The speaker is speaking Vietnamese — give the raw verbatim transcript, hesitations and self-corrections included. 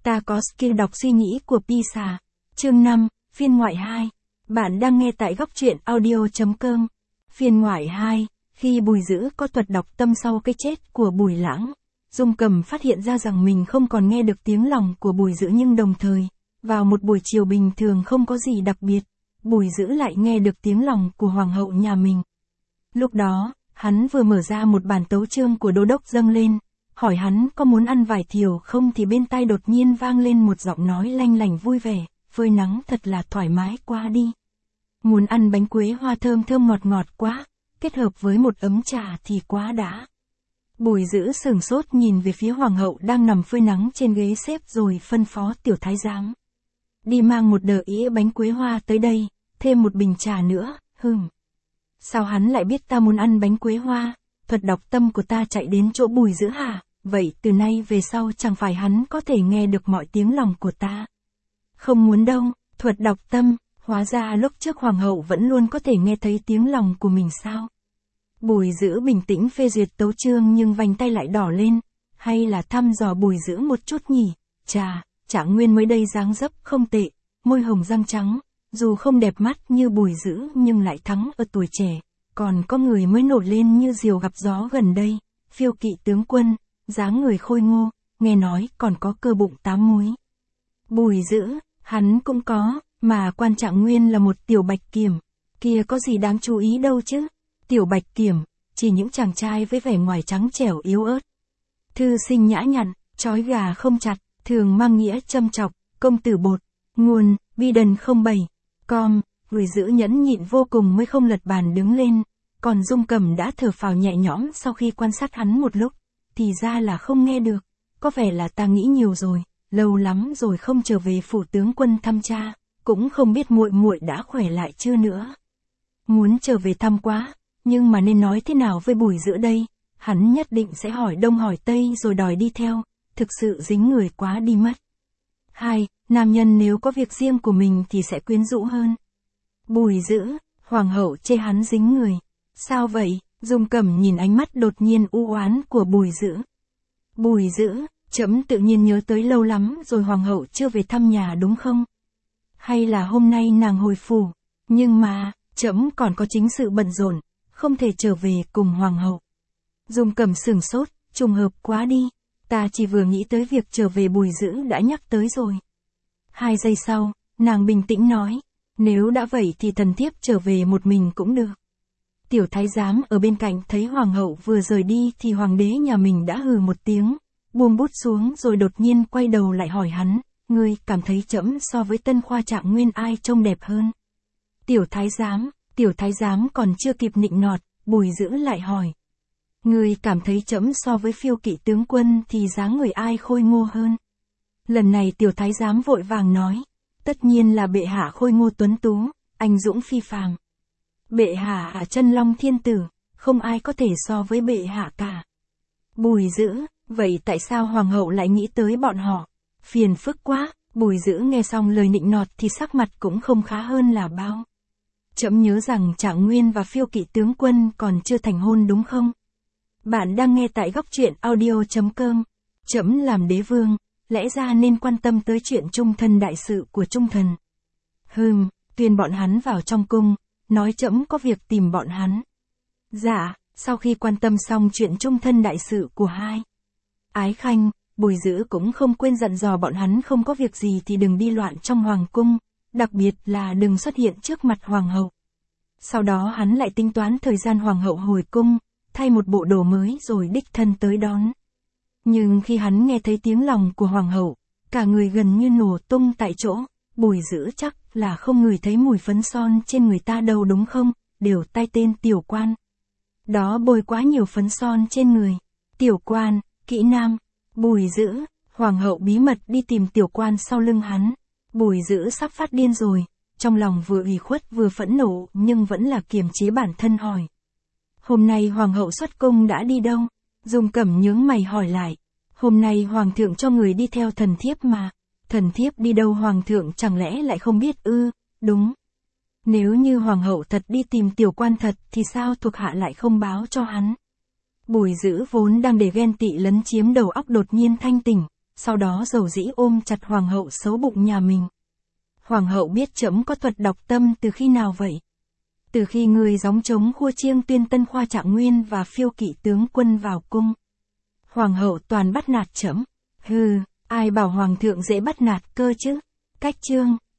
Ta có skill đọc suy nghĩ của Pisa. Chương năm, phiên ngoại hai. Bạn đang nghe tại góc truyện audio chấm com. Phiên ngoại hai, khi Bùi Dữ có thuật đọc tâm sau cái chết của Bùi Lãng, Dung Cầm phát hiện ra rằng mình không còn nghe được tiếng lòng của Bùi Dữ, nhưng đồng thời, vào một buổi chiều bình thường không có gì đặc biệt, Bùi Dữ lại nghe được tiếng lòng của hoàng hậu nhà mình. Lúc đó, hắn vừa mở ra một bản tấu chương của đô đốc dâng lên, hỏi hắn có muốn ăn vải thiều không, thì bên tai đột nhiên vang lên một giọng nói lanh lảnh vui vẻ, phơi nắng thật là thoải mái quá đi. Muốn ăn bánh quế hoa thơm thơm ngọt ngọt quá, kết hợp với một ấm trà thì quá đã. Bùi Dữ sửng sốt nhìn về phía hoàng hậu đang nằm phơi nắng trên ghế xếp, rồi phân phó tiểu thái giám đi mang một đờ ĩa bánh quế hoa tới đây, thêm một bình trà nữa. Hừm. Sao hắn lại biết ta muốn ăn bánh quế hoa? Thuật đọc tâm của ta chạy đến chỗ Bùi Dữ hả? Vậy từ nay về sau chẳng phải hắn có thể nghe được mọi tiếng lòng của ta? Không muốn đâu, thuật đọc tâm, hóa ra lúc trước hoàng hậu vẫn luôn có thể nghe thấy tiếng lòng của mình sao? Bùi Dữ bình tĩnh phê duyệt tấu chương, nhưng vành tay lại đỏ lên. Hay là thăm dò Bùi Dữ một chút nhỉ? Chà, Trạng Nguyên mới đây dáng dấp không tệ, môi hồng răng trắng, dù không đẹp mắt như Bùi Dữ nhưng lại thắng ở tuổi trẻ. Còn có người mới nổi lên như diều gặp gió gần đây, Phiêu Kỵ tướng quân, dáng người khôi ngô, nghe nói còn có cơ bụng tám múi. Bùi Dữ, hắn cũng có, mà quan Trạng Nguyên là một tiểu bạch kiểm, kia có gì đáng chú ý đâu chứ. Tiểu bạch kiểm, chỉ những chàng trai với vẻ ngoài trắng trẻo yếu ớt, thư sinh nhã nhặn, trói gà không chặt, thường mang nghĩa châm chọc, công tử bột. Nguồn, Biden không bảy, com. Bùi Dữ nhẫn nhịn vô cùng mới không lật bàn đứng lên, còn Dung Cầm đã thở phào nhẹ nhõm sau khi quan sát hắn một lúc. Thì ra là không nghe được, có vẻ là ta nghĩ nhiều rồi, lâu lắm rồi không trở về phủ tướng quân thăm cha, cũng không biết muội muội đã khỏe lại chưa nữa. Muốn trở về thăm quá, nhưng mà nên nói thế nào với Bùi Dữ đây? Hắn nhất định sẽ hỏi đông hỏi tây rồi đòi đi theo, thực sự dính người quá đi mất. Hai, nam nhân nếu có việc riêng của mình thì sẽ quyến rũ hơn. Bùi Dữ, hoàng hậu chê hắn dính người. Sao vậy? Dung Cẩm nhìn ánh mắt đột nhiên u oán của Bùi Dữ. Bùi Dữ, trẫm tự nhiên nhớ tới lâu lắm rồi hoàng hậu chưa về thăm nhà đúng không? Hay là hôm nay nàng hồi phủ, nhưng mà, trẫm còn có chính sự bận rộn, không thể trở về cùng hoàng hậu. Dung Cẩm sửng sốt, trùng hợp quá đi, ta chỉ vừa nghĩ tới việc trở về Bùi Dữ đã nhắc tới rồi. Hai giây sau, nàng bình tĩnh nói, nếu đã vậy thì thần thiếp trở về một mình cũng được. Tiểu thái giám ở bên cạnh thấy hoàng hậu vừa rời đi thì hoàng đế nhà mình đã hừ một tiếng, buông bút xuống rồi đột nhiên quay đầu lại hỏi hắn, ngươi cảm thấy trẫm so với tân khoa Trạng Nguyên ai trông đẹp hơn? Tiểu thái giám, tiểu thái giám còn chưa kịp nịnh nọt, Bùi Dữ lại hỏi, ngươi cảm thấy trẫm so với Phiêu Kỵ tướng quân thì dáng người ai khôi ngô hơn? Lần này tiểu thái giám vội vàng nói, tất nhiên là bệ hạ khôi ngô tuấn tú, anh dũng phi phàm. Bệ hạ là chân long thiên tử, không ai có thể so với bệ hạ cả. Bùi Dữ, vậy tại sao hoàng hậu lại nghĩ tới bọn họ? Phiền phức quá. Bùi Dữ nghe xong lời nịnh nọt thì sắc mặt cũng không khá hơn là bao. Trẫm nhớ rằng Trạng Nguyên và Phiêu Kỵ tướng quân còn chưa thành hôn đúng không? Bạn đang nghe tại góc truyện audio chấm com. Trẫm làm đế vương, lẽ ra nên quan tâm tới chuyện trung thân đại sự của trung thần. Hừm, tuyên bọn hắn vào trong cung, nói trẫm có việc tìm bọn hắn. Dạ, sau khi quan tâm xong chuyện trung thân đại sự của hai ái khanh, Bùi Dữ cũng không quên dặn dò bọn hắn không có việc gì thì đừng đi loạn trong hoàng cung, đặc biệt là đừng xuất hiện trước mặt hoàng hậu. Sau đó hắn lại tính toán thời gian hoàng hậu hồi cung, thay một bộ đồ mới rồi đích thân tới đón. Nhưng khi hắn nghe thấy tiếng lòng của hoàng hậu, cả người gần như nổ tung tại chỗ. Bùi Dữ chắc là không ngửi thấy mùi phấn son trên người ta đâu đúng không? Đều tay tên tiểu quan. Đó bôi quá nhiều phấn son trên người. Tiểu quan, kỹ nam. Bùi Dữ, hoàng hậu bí mật đi tìm tiểu quan sau lưng hắn. Bùi Dữ sắp phát điên rồi, trong lòng vừa ủy khuất vừa phẫn nộ nhưng vẫn là kiềm chế bản thân hỏi. Hôm nay hoàng hậu xuất cung đã đi đâu? Dung Cẩm nhướng mày hỏi lại. Hôm nay hoàng thượng cho người đi theo thần thiếp mà. Thần thiếp đi đâu hoàng thượng chẳng lẽ lại không biết ư? Đúng. Nếu như hoàng hậu thật đi tìm tiểu quan thật thì sao thuộc hạ lại không báo cho hắn? Bùi Dữ vốn đang để ghen tị lấn chiếm đầu óc đột nhiên thanh tỉnh, sau đó dầu dĩ ôm chặt hoàng hậu xấu bụng nhà mình. Hoàng hậu biết trẫm có thuật đọc tâm từ khi nào vậy? Từ khi người gióng trống khua chiêng tuyên tân khoa trạng nguyên và phiêu kỵ tướng quân vào cung. Hoàng hậu toàn bắt nạt trẫm. Hừ, ai bảo hoàng thượng dễ bắt nạt cơ chứ? Cách chương